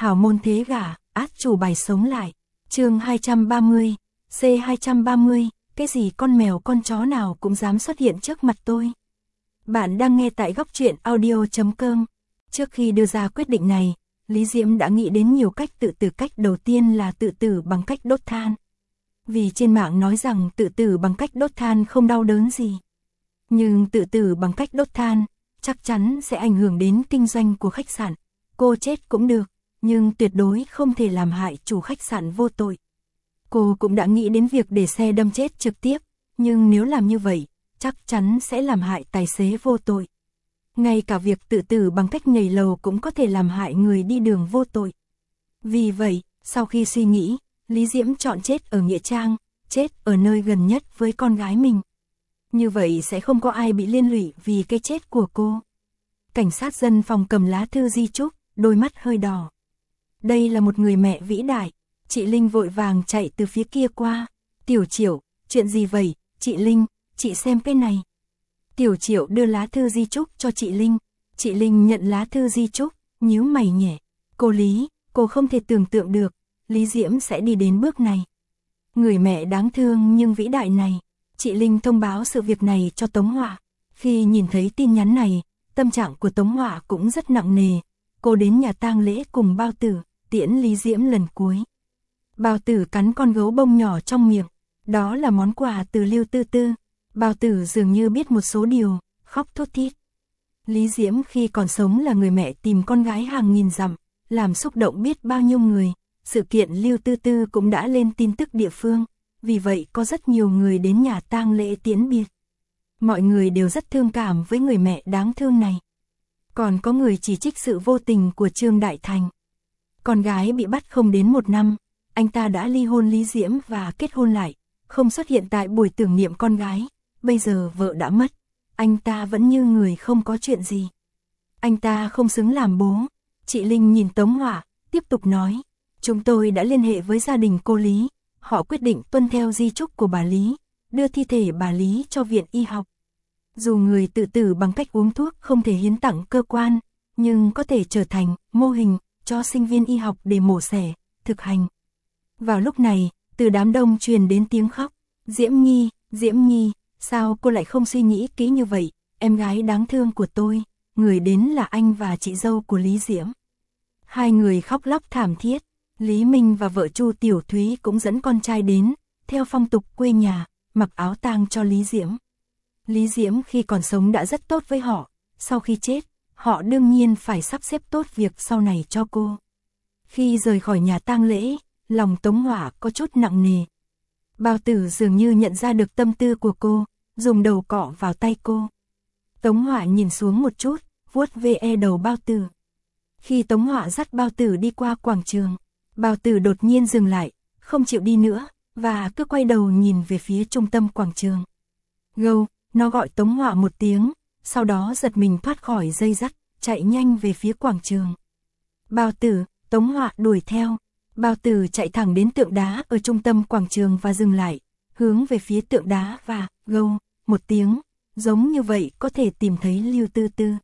hảo môn thế gả, át chủ bài sống lại. Chương 230, C230, cái gì con mèo con chó nào cũng dám xuất hiện trước mặt tôi. Bạn đang nghe tại góc truyện audio.com. Trước khi đưa ra quyết định này, Lý Diễm đã nghĩ đến nhiều cách tự tử. Cách đầu tiên là tự tử bằng cách đốt than. Vì trên mạng nói rằng tự tử bằng cách đốt than không đau đớn gì. Nhưng tự tử bằng cách đốt than chắc chắn sẽ ảnh hưởng đến kinh doanh của khách sạn. Cô chết cũng được, nhưng tuyệt đối không thể làm hại chủ khách sạn vô tội. Cô cũng đã nghĩ đến việc để xe đâm chết trực tiếp, nhưng nếu làm như vậy, chắc chắn sẽ làm hại tài xế vô tội. Ngay cả việc tự tử bằng cách nhảy lầu cũng có thể làm hại người đi đường vô tội. Vì vậy, sau khi suy nghĩ, Lý Diễm chọn chết ở Nghĩa Trang, chết ở nơi gần nhất với con gái mình. Như vậy sẽ không có ai bị liên lụy vì cái chết của cô. Cảnh sát dân phòng cầm lá thư di chúc, đôi mắt hơi đỏ. Đây là một người mẹ vĩ đại. Chị Linh vội vàng chạy từ phía kia qua. Tiểu Triệu, chuyện gì vậy? Chị Linh, chị xem cái này. Tiểu Triệu đưa lá thư di chúc cho chị Linh. Chị Linh nhận lá thư di chúc, nhíu mày nhẹ. Cô Lý, cô không thể tưởng tượng được, Lý Diễm sẽ đi đến bước này. Người mẹ đáng thương nhưng vĩ đại này. Chị Linh thông báo sự việc này cho Tống Họa. Khi nhìn thấy tin nhắn này, tâm trạng của Tống Họa cũng rất nặng nề. Cô đến nhà tang lễ cùng Bao Tử, tiễn Lý Diễm lần cuối. Bao Tử cắn con gấu bông nhỏ trong miệng. Đó là món quà từ Lưu Tư Tư. Bao Tử dường như biết một số điều, khóc thút thít. Lý Diễm khi còn sống là người mẹ tìm con gái hàng nghìn dặm, làm xúc động biết bao nhiêu người. Sự kiện Lưu Tư Tư cũng đã lên tin tức địa phương. Vì vậy có rất nhiều người đến nhà tang lễ tiễn biệt. Mọi người đều rất thương cảm với người mẹ đáng thương này. Còn có người chỉ trích sự vô tình của Trương Đại Thành. Con gái bị bắt không đến 1 năm, anh ta đã ly hôn Lý Diễm và kết hôn lại, không xuất hiện tại buổi tưởng niệm con gái. Bây giờ vợ đã mất, anh ta vẫn như người không có chuyện gì. Anh ta không xứng làm bố. Chị Linh nhìn Tống Họa, tiếp tục nói. Chúng tôi đã liên hệ với gia đình cô Lý. Họ quyết định tuân theo di chúc của bà Lý, đưa thi thể bà Lý cho viện y học. Dù người tự tử bằng cách uống thuốc không thể hiến tặng cơ quan, nhưng có thể trở thành mô hình cho sinh viên y học để mổ xẻ, thực hành. Vào lúc này, từ đám đông truyền đến tiếng khóc. Diễm Nhi, sao cô lại không suy nghĩ kỹ như vậy, em gái đáng thương của tôi, người đến là anh và chị dâu của Lý Diễm. Hai người khóc lóc thảm thiết. Lý Minh và vợ Chu Tiểu Thúy cũng dẫn con trai đến, theo phong tục quê nhà, mặc áo tang cho Lý Diễm. Lý Diễm khi còn sống đã rất tốt với họ, sau khi chết, họ đương nhiên phải sắp xếp tốt việc sau này cho cô. Khi rời khỏi nhà tang lễ, lòng Tống Họa có chút nặng nề. Bao Tử dường như nhận ra được tâm tư của cô, dùng đầu cọ vào tay cô. Tống Họa nhìn xuống một chút, vuốt ve đầu Bao Tử. Khi Tống Họa dắt Bao Tử đi qua quảng trường, Bao Tử đột nhiên dừng lại, không chịu đi nữa, và cứ quay đầu nhìn về phía trung tâm quảng trường. Gâu, nó gọi Tống Họa một tiếng, sau đó giật mình thoát khỏi dây dắt, chạy nhanh về phía quảng trường. Bao Tử, Tống Họa đuổi theo. Bao Tử chạy thẳng đến tượng đá ở trung tâm quảng trường và dừng lại, hướng về phía tượng đá và gâu một tiếng, giống như vậy có thể tìm thấy Lưu Tư Tư.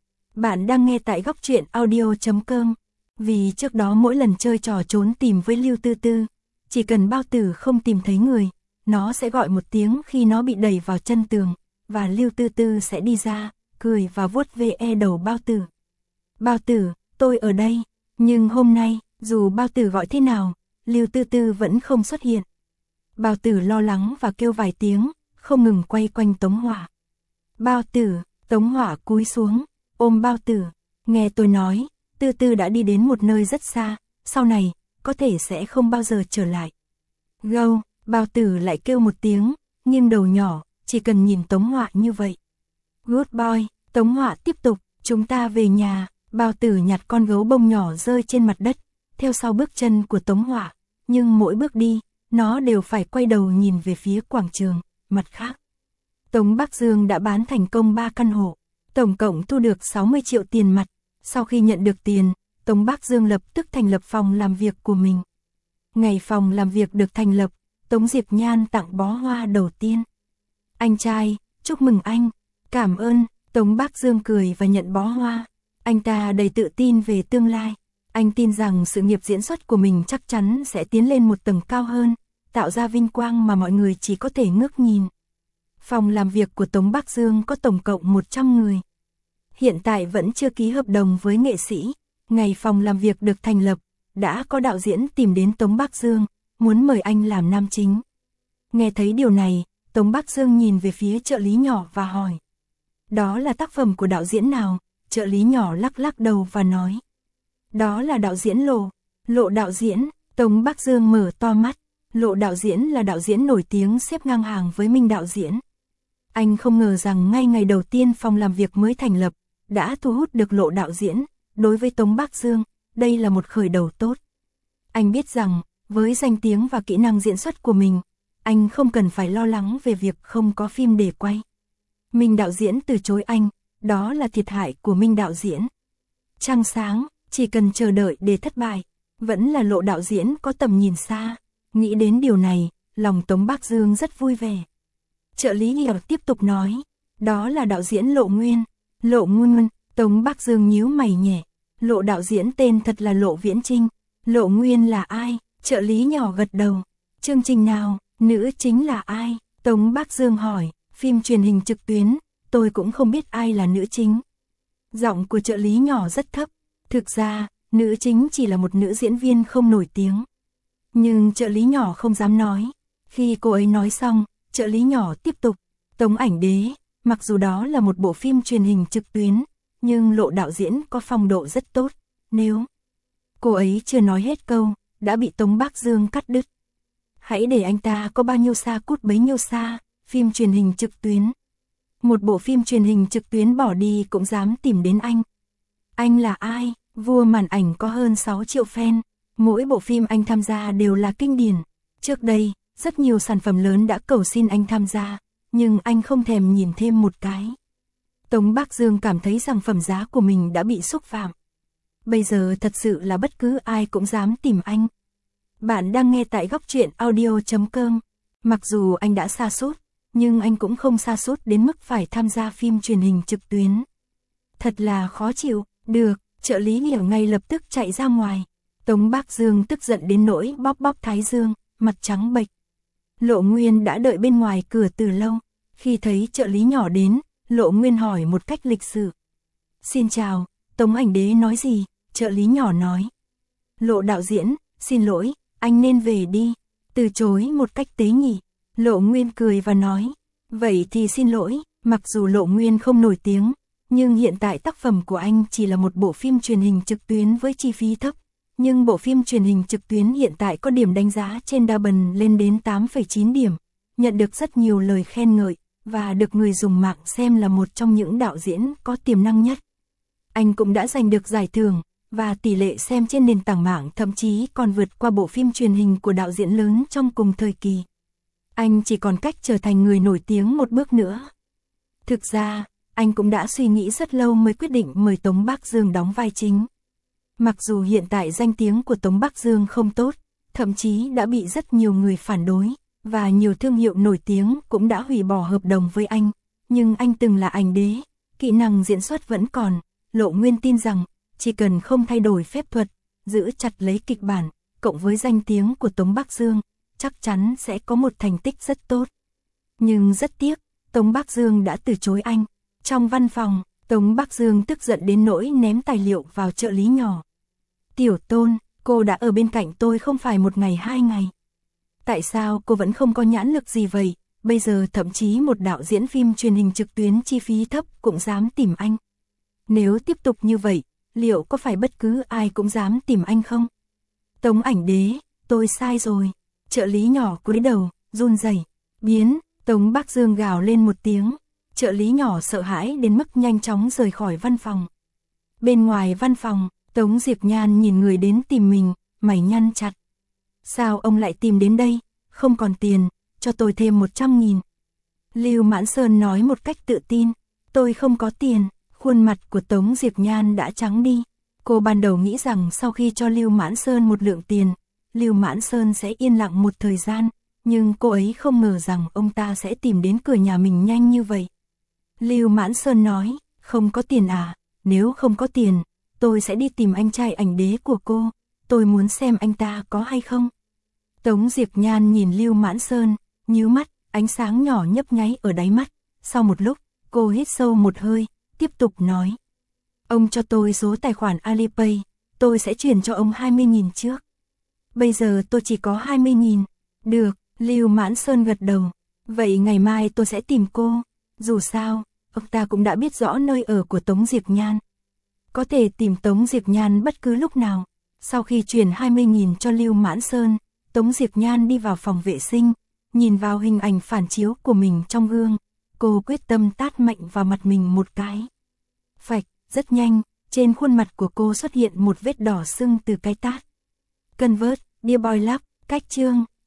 Bạn đang nghe tại góc truyện audio.com. Vì trước đó mỗi lần chơi trò trốn tìm với Lưu Tư Tư, chỉ cần Bao Tử không tìm thấy người, nó sẽ gọi một tiếng khi nó bị đẩy vào chân tường, và Lưu Tư Tư sẽ đi ra, cười và vuốt ve đầu Bao Tử. Bao Tử, tôi ở đây. Nhưng hôm nay, dù Bao Tử gọi thế nào, Lưu Tư Tư vẫn không xuất hiện. Bao Tử lo lắng và kêu vài tiếng, không ngừng quay quanh Tống Họa. Bao Tử, Tống Họa cúi xuống, ôm Bao Tử. Nghe tôi nói, Tư Tư đã đi đến một nơi rất xa, sau này, có thể sẽ không bao giờ trở lại. Gâu, Bao Tử lại kêu một tiếng, nghiêng đầu nhỏ, chỉ cần nhìn Tống Họa như vậy. Good boy, Tống Họa tiếp tục, chúng ta về nhà. Bao Tử nhặt con gấu bông nhỏ rơi trên mặt đất, theo sau bước chân của Tống Họa, nhưng mỗi bước đi, nó đều phải quay đầu nhìn về phía quảng trường, mặt khác. Tống Bắc Dương đã bán thành công 3 căn hộ, tổng cộng thu được 60 triệu tiền mặt. Sau khi nhận được tiền, Tống Bắc Dương lập tức thành lập phòng làm việc của mình. Ngày phòng làm việc được thành lập, Tống Diệp Nhan tặng bó hoa đầu tiên. Anh trai, chúc mừng anh. Cảm ơn. Tống Bắc Dương cười và nhận bó hoa. Anh ta đầy tự tin về tương lai. Anh tin rằng sự nghiệp diễn xuất của mình chắc chắn sẽ tiến lên một tầng cao hơn, tạo ra vinh quang mà mọi người chỉ có thể ngước nhìn. Phòng làm việc của Tống Bắc Dương có tổng cộng 100 người. Hiện tại vẫn chưa ký hợp đồng với nghệ sĩ. Ngày phòng làm việc được thành lập, đã có đạo diễn tìm đến Tống Bắc Dương, muốn mời anh làm nam chính. Nghe thấy điều này, Tống Bắc Dương nhìn về phía trợ lý nhỏ và hỏi. Đó là tác phẩm của đạo diễn nào? Trợ lý nhỏ lắc lắc đầu và nói. Đó là đạo diễn Lộ đạo diễn. Tống Bắc Dương mở to mắt. Lộ đạo diễn là đạo diễn nổi tiếng xếp ngang hàng với Minh đạo diễn. Anh không ngờ rằng ngay ngày đầu tiên phòng làm việc mới thành lập, đã thu hút được Lộ đạo diễn. Đối với Tống Bắc Dương, đây là một khởi đầu tốt. Anh biết rằng, với danh tiếng và kỹ năng diễn xuất của mình, anh không cần phải lo lắng về việc không có phim để quay. Minh đạo diễn từ chối anh, đó là thiệt hại của Minh đạo diễn. Trăng sáng, chỉ cần chờ đợi để thất bại, vẫn là Lộ đạo diễn có tầm nhìn xa. Nghĩ đến điều này, lòng Tống Bắc Dương rất vui vẻ. Trợ lý Hiểu tiếp tục nói, đó là đạo diễn Lộ Nguyên. Lộ Nguyên, Tống Bắc Dương nhíu mày nhẹ. Lộ đạo diễn tên thật là Lộ Viễn Trinh. Lộ Nguyên là ai? Trợ lý nhỏ gật đầu. Chương trình nào? Nữ chính là ai? Tống Bắc Dương hỏi. Phim truyền hình trực tuyến, tôi cũng không biết ai là nữ chính. Giọng của trợ lý nhỏ rất thấp. Thực ra, nữ chính chỉ là một nữ diễn viên không nổi tiếng. Nhưng trợ lý nhỏ không dám nói. Khi cô ấy nói xong, trợ lý nhỏ tiếp tục. Tống Ảnh Đế, mặc dù đó là một bộ phim truyền hình trực tuyến, nhưng Lộ đạo diễn có phong độ rất tốt. Nếu cô ấy chưa nói hết câu, đã bị Tống Bắc Dương cắt đứt. Hãy để anh ta có bao nhiêu xa cút bấy nhiêu xa. Phim truyền hình trực tuyến. Một bộ phim truyền hình trực tuyến bỏ đi cũng dám tìm đến anh. Anh là ai? Vua màn ảnh có hơn 6 triệu fan. Mỗi bộ phim anh tham gia đều là kinh điển. Trước đây, rất nhiều sản phẩm lớn đã cầu xin anh tham gia, nhưng anh không thèm nhìn thêm một cái. Tống Bắc Dương cảm thấy rằng phẩm giá của mình đã bị xúc phạm. Bây giờ thật sự là bất cứ ai cũng dám tìm anh. Bạn đang nghe tại Góc Truyện Audio.com. Mặc dù anh đã sa sút, nhưng anh cũng không sa sút đến mức phải tham gia phim truyền hình trực tuyến. Thật là khó chịu. Được, trợ lý Hiểu ngay lập tức chạy ra ngoài. Tống Bắc Dương tức giận đến nỗi bóp bóp thái dương, mặt trắng bệch. Lộ Nguyên đã đợi bên ngoài cửa từ lâu. Khi thấy trợ lý nhỏ đến, Lộ Nguyên hỏi một cách lịch sự. Xin chào, Tống Ảnh Đế nói gì? Trợ lý nhỏ nói. Lộ đạo diễn, xin lỗi, anh nên về đi. Từ chối một cách tế nhị. Lộ Nguyên cười và nói. Vậy thì xin lỗi, mặc dù Lộ Nguyên không nổi tiếng, nhưng hiện tại tác phẩm của anh chỉ là một bộ phim truyền hình trực tuyến với chi phí thấp. Nhưng bộ phim truyền hình trực tuyến hiện tại có điểm đánh giá trên Douban lên đến 8,9 điểm, nhận được rất nhiều lời khen ngợi, và được người dùng mạng xem là một trong những đạo diễn có tiềm năng nhất. Anh cũng đã giành được giải thưởng, và tỷ lệ xem trên nền tảng mạng thậm chí còn vượt qua bộ phim truyền hình của đạo diễn lớn trong cùng thời kỳ. Anh chỉ còn cách trở thành người nổi tiếng một bước nữa. Thực ra, anh cũng đã suy nghĩ rất lâu mới quyết định mời Tống Bắc Dương đóng vai chính. Mặc dù hiện tại danh tiếng của Tống Bắc Dương không tốt, thậm chí đã bị rất nhiều người phản đối, và nhiều thương hiệu nổi tiếng cũng đã hủy bỏ hợp đồng với anh, nhưng anh từng là ảnh đế, kỹ năng diễn xuất vẫn còn. Lộ Nguyên tin rằng, chỉ cần không thay đổi phép thuật, giữ chặt lấy kịch bản, cộng với danh tiếng của Tống Bắc Dương, chắc chắn sẽ có một thành tích rất tốt. Nhưng rất tiếc, Tống Bắc Dương đã từ chối anh. Trong văn phòng, Tống Bắc Dương tức giận đến nỗi ném tài liệu vào trợ lý nhỏ. Tiểu Tôn, cô đã ở bên cạnh tôi không phải một ngày hai ngày. Tại sao cô vẫn không có nhãn lực gì vậy? Bây giờ thậm chí một đạo diễn phim truyền hình trực tuyến chi phí thấp cũng dám tìm anh. Nếu tiếp tục như vậy, liệu có phải bất cứ ai cũng dám tìm anh không? Tống Ảnh Đế, tôi sai rồi. Trợ lý nhỏ cúi đầu, run rẩy. Biến, Tống Bắc Dương gào lên một tiếng. Trợ lý nhỏ sợ hãi đến mức nhanh chóng rời khỏi văn phòng. Bên ngoài văn phòng, Tống Diệp Nhan nhìn người đến tìm mình, mày nhăn chặt. Sao ông lại tìm đến đây? Không còn tiền, cho tôi thêm 100.000. Lưu Mãn Sơn nói một cách tự tin. Tôi không có tiền. Khuôn mặt của Tống Diệp Nhan đã trắng đi. Cô ban đầu nghĩ rằng sau khi cho Lưu Mãn Sơn một lượng tiền, Lưu Mãn Sơn sẽ yên lặng một thời gian, nhưng cô ấy không ngờ rằng ông ta sẽ tìm đến cửa nhà mình nhanh như vậy. Lưu Mãn Sơn nói, không có tiền à? Nếu không có tiền, tôi sẽ đi tìm anh trai ảnh đế của cô, tôi muốn xem anh ta có hay không. Tống Diệp Nhan nhìn Lưu Mãn Sơn, nhíu mắt, ánh sáng nhỏ nhấp nháy ở đáy mắt. Sau một lúc, cô hít sâu một hơi, tiếp tục nói. Ông cho tôi số tài khoản Alipay, tôi sẽ chuyển cho ông 20.000 trước. Bây giờ tôi chỉ có 20.000. Được, Lưu Mãn Sơn gật đầu. Vậy ngày mai tôi sẽ tìm cô. Dù sao, ông ta cũng đã biết rõ nơi ở của Tống Diệp Nhan. Có thể tìm Tống Diệp Nhan bất cứ lúc nào. Sau khi chuyển 20.000 cho Lưu Mãn Sơn, Tống Diệp Nhan đi vào phòng vệ sinh, nhìn vào hình ảnh phản chiếu của mình trong gương. Cô quyết tâm tát mạnh vào mặt mình một cái. Phạch, rất nhanh, trên khuôn mặt của cô xuất hiện một vết đỏ sưng từ cái tát. Convert, Dear Boy Love, cách chương.